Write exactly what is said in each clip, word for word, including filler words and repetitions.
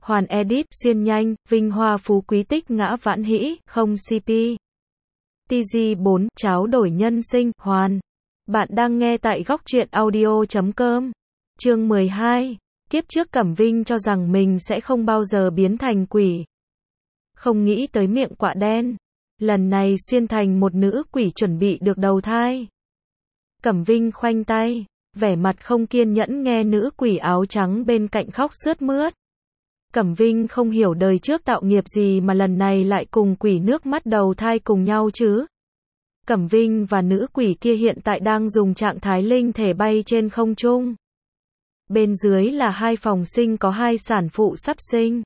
Hoàn edit, xuyên nhanh, vinh hoa phú quý tích ngã vãn hĩ, không xê pê. tê giê bốn, tráo đổi nhân sinh, hoàn. Bạn đang nghe tại góc truyện audio chấm com. Chương mười hai. Kiếp trước Cẩm Vinh cho rằng mình sẽ không bao giờ biến thành quỷ. Không nghĩ tới miệng quạ đen. Lần này xuyên thành một nữ quỷ chuẩn bị được đầu thai. Cẩm Vinh khoanh tay, vẻ mặt không kiên nhẫn nghe nữ quỷ áo trắng bên cạnh khóc sướt mướt. Cẩm Vinh không hiểu đời trước tạo nghiệp gì mà lần này lại cùng quỷ nước mắt đầu thai cùng nhau chứ. Cẩm Vinh và nữ quỷ kia hiện tại đang dùng trạng thái linh thể bay trên không trung. Bên dưới là hai phòng sinh có hai sản phụ sắp sinh.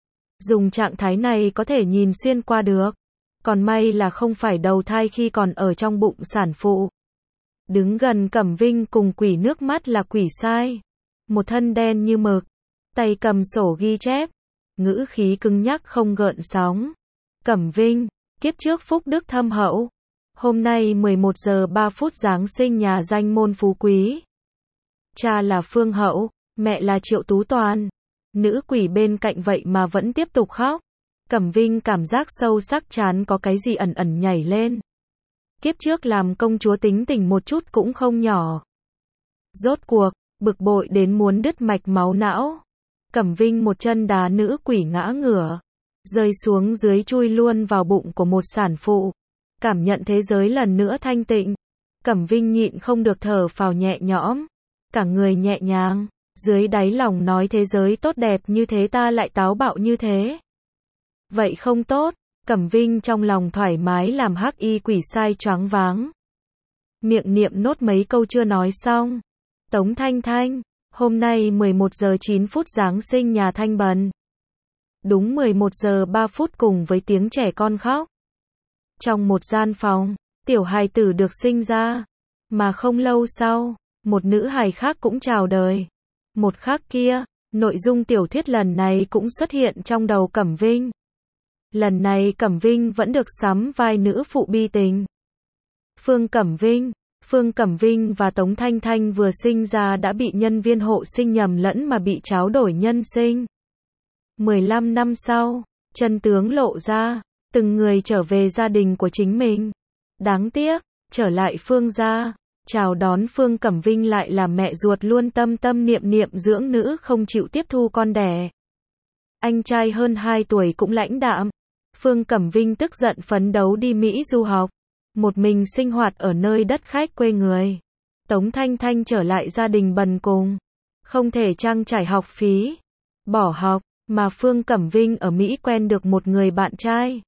Dùng trạng thái này có thể nhìn xuyên qua được. Còn may là không phải đầu thai khi còn ở trong bụng sản phụ. Đứng gần Cẩm Vinh cùng quỷ nước mắt là quỷ sai. Một thân đen như mực. Tay cầm sổ ghi chép. Ngữ khí cứng nhắc không gợn sóng. Cẩm Vinh, kiếp trước phúc đức thâm hậu. Hôm nay mười một giờ ba phút Giáng sinh nhà danh môn phú quý. Cha là Phương Hậu, mẹ là Triệu Tú Toàn. Nữ quỷ bên cạnh vậy mà vẫn tiếp tục khóc. Cẩm Vinh cảm giác sâu sắc chán có cái gì ẩn ẩn nhảy lên. Kiếp trước làm công chúa tính tình một chút cũng không nhỏ. Rốt cuộc, bực bội đến muốn đứt mạch máu não. Cẩm Vinh một chân đá nữ quỷ ngã ngửa. Rơi xuống dưới chui luôn vào bụng của một sản phụ. Cảm nhận thế giới lần nữa thanh tịnh. Cẩm Vinh nhịn không được thở phào nhẹ nhõm. Cả người nhẹ nhàng. Dưới đáy lòng nói thế giới tốt đẹp như thế ta lại táo bạo như thế. Vậy không tốt. Cẩm Vinh trong lòng thoải mái làm hắc y quỷ sai choáng váng. Miệng niệm nốt mấy câu chưa nói xong. Tống Thanh Thanh, hôm nay mười một giờ chín phút Giáng sinh nhà Thanh Bần. Đúng mười một giờ ba phút cùng với tiếng trẻ con khóc. Trong một gian phòng, tiểu hài tử được sinh ra. Mà không lâu sau, một nữ hài khác cũng chào đời. Một khác kia, nội dung tiểu thuyết lần này cũng xuất hiện trong đầu Cẩm Vinh. Lần này Cẩm Vinh vẫn được sắm vai nữ phụ bi tình. Phương Cẩm Vinh, Phương Cẩm Vinh và Tống Thanh Thanh vừa sinh ra đã bị nhân viên hộ sinh nhầm lẫn mà bị tráo đổi nhân sinh. mười lăm năm sau, chân tướng lộ ra, từng người trở về gia đình của chính mình. Đáng tiếc, trở lại Phương gia, chào đón Phương Cẩm Vinh lại là mẹ ruột luôn tâm tâm niệm niệm dưỡng nữ không chịu tiếp thu con đẻ. Anh trai hơn hai tuổi cũng lãnh đạm. Phương Cẩm Vinh tức giận phấn đấu đi Mỹ du học. Một mình sinh hoạt ở nơi đất khách quê người. Tống Thanh Thanh trở lại gia đình bần cùng. Không thể trang trải học phí. Bỏ học, mà Phương Cẩm Vinh ở Mỹ quen được một người bạn trai.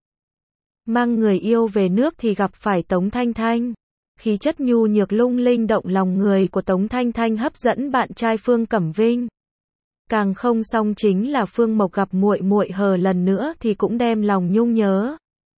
Mang người yêu về nước thì gặp phải Tống Thanh Thanh. Khí chất nhu nhược lung linh động lòng người của Tống Thanh Thanh hấp dẫn bạn trai Phương Cẩm Vinh. Càng không xong chính là Phương Mộc gặp muội muội hờ lần nữa thì cũng đem lòng nhung nhớ.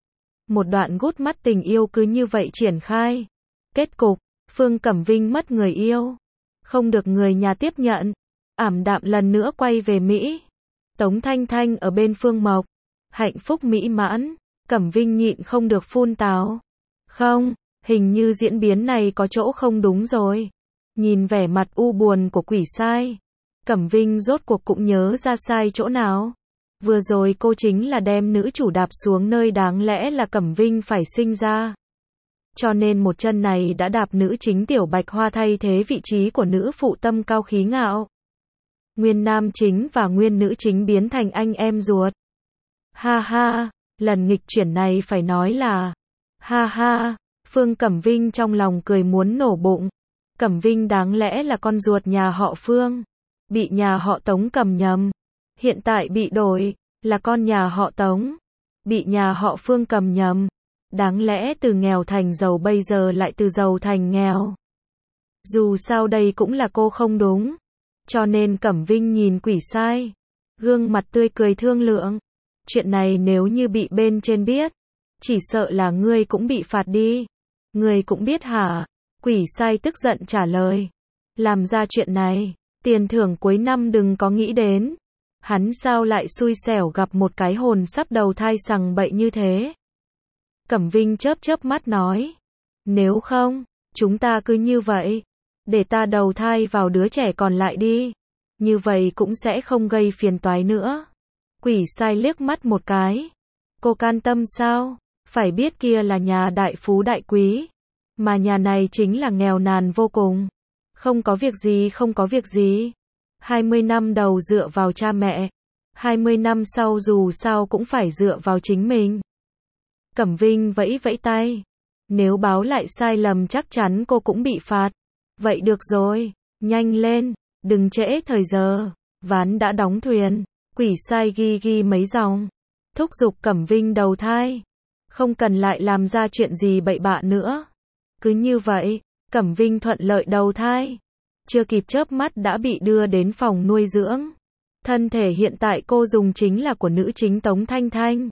Một đoạn gút mắt tình yêu cứ như vậy triển khai. Kết cục, Phương Cẩm Vinh mất người yêu. Không được người nhà tiếp nhận. Ảm đạm lần nữa quay về Mỹ. Tống Thanh Thanh ở bên Phương Mộc. Hạnh phúc mỹ mãn. Cẩm Vinh nhịn không được phun tào. Không, hình như diễn biến này có chỗ không đúng rồi. Nhìn vẻ mặt u buồn của quỷ sai. Cẩm Vinh rốt cuộc cũng nhớ ra sai chỗ nào. Vừa rồi cô chính là đem nữ chủ đạp xuống nơi đáng lẽ là Cẩm Vinh phải sinh ra. Cho nên một chân này đã đạp nữ chính Tiểu Bạch Hoa thay thế vị trí của nữ phụ tâm cao khí ngạo. Nguyên nam chính và nguyên nữ chính biến thành anh em ruột. Ha ha, lần nghịch chuyển này phải nói là ha ha, Phương Cẩm Vinh trong lòng cười muốn nổ bụng. Cẩm Vinh đáng lẽ là con ruột nhà họ Phương. Bị nhà họ Tống cầm nhầm. Hiện tại bị đổi, là con nhà họ Tống. Bị nhà họ Phương cầm nhầm. Đáng lẽ từ nghèo thành giàu bây giờ lại từ giàu thành nghèo. Dù sao đây cũng là cô không đúng. Cho nên Cẩm Vinh nhìn quỷ sai. Gương mặt tươi cười thương lượng. Chuyện này nếu như bị bên trên biết. Chỉ sợ là ngươi cũng bị phạt đi. Ngươi cũng biết hả? Quỷ sai tức giận trả lời. Làm ra chuyện này. Tiền thưởng cuối năm đừng có nghĩ đến. Hắn sao lại xui xẻo gặp một cái hồn sắp đầu thai sằng bậy như thế. Cẩm Vinh chớp chớp mắt nói. Nếu không, chúng ta cứ như vậy. Để ta đầu thai vào đứa trẻ còn lại đi. Như vậy cũng sẽ không gây phiền toái nữa. Quỷ sai liếc mắt một cái. Cô can tâm sao? Phải biết kia là nhà đại phú đại quý. Mà nhà này chính là nghèo nàn vô cùng. Không có việc gì, không có việc gì. hai mươi năm đầu dựa vào cha mẹ. hai mươi năm sau dù sao cũng phải dựa vào chính mình. Cẩm Vinh vẫy vẫy tay. Nếu báo lại sai lầm chắc chắn cô cũng bị phạt. Vậy được rồi, nhanh lên, đừng trễ thời giờ. Ván đã đóng thuyền. Quỷ sai ghi ghi mấy dòng. Thúc giục Cẩm Vinh đầu thai. Không cần lại làm ra chuyện gì bậy bạ nữa. Cứ như vậy, Cẩm Vinh thuận lợi đầu thai. Chưa kịp chớp mắt đã bị đưa đến phòng nuôi dưỡng. Thân thể hiện tại cô dùng chính là của nữ chính Tống Thanh Thanh.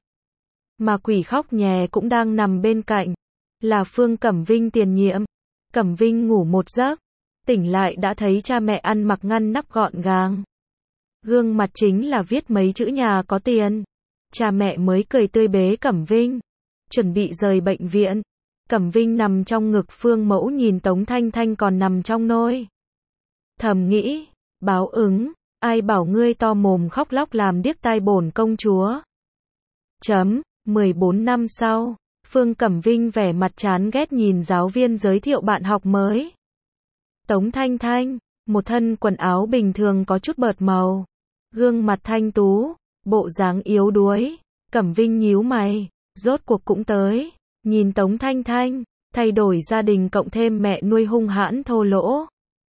Mà quỷ khóc nhè cũng đang nằm bên cạnh. Là Phương Cẩm Vinh tiền nhiệm. Cẩm Vinh ngủ một giấc. Tỉnh lại đã thấy cha mẹ ăn mặc ngăn nắp gọn gàng. Gương mặt chính là viết mấy chữ nhà có tiền. Cha mẹ mới cười tươi bế Cẩm Vinh. Chuẩn bị rời bệnh viện. Cẩm Vinh nằm trong ngực Phương Mẫu nhìn Tống Thanh Thanh còn nằm trong nôi. Thầm nghĩ, báo ứng, ai bảo ngươi to mồm khóc lóc làm điếc tai bổn công chúa. Chấm, mười bốn năm sau, Phương Cẩm Vinh vẻ mặt chán ghét nhìn giáo viên giới thiệu bạn học mới. Tống Thanh Thanh, một thân quần áo bình thường có chút bợt màu. Gương mặt thanh tú, bộ dáng yếu đuối. Cẩm Vinh nhíu mày, rốt cuộc cũng tới. Nhìn Tống Thanh Thanh, thay đổi gia đình cộng thêm mẹ nuôi hung hãn thô lỗ.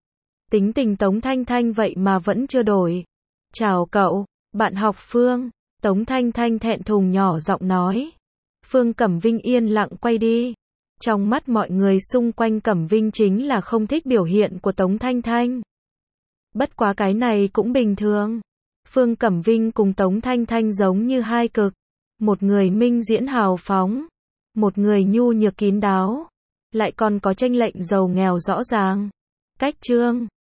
Tính tình Tống Thanh Thanh vậy mà vẫn chưa đổi. Chào cậu, bạn học Phương. Tống Thanh Thanh thẹn thùng nhỏ giọng nói. Phương Cẩm Vinh yên lặng quay đi. Trong mắt mọi người xung quanh Cẩm Vinh chính là không thích biểu hiện của Tống Thanh Thanh. Bất quá cái này cũng bình thường. Phương Cẩm Vinh cùng Tống Thanh Thanh giống như hai cực. Một người minh diễn hào phóng. Một người nhu nhược kín đáo. Lại còn có chênh lệch giàu nghèo rõ ràng. Cách chương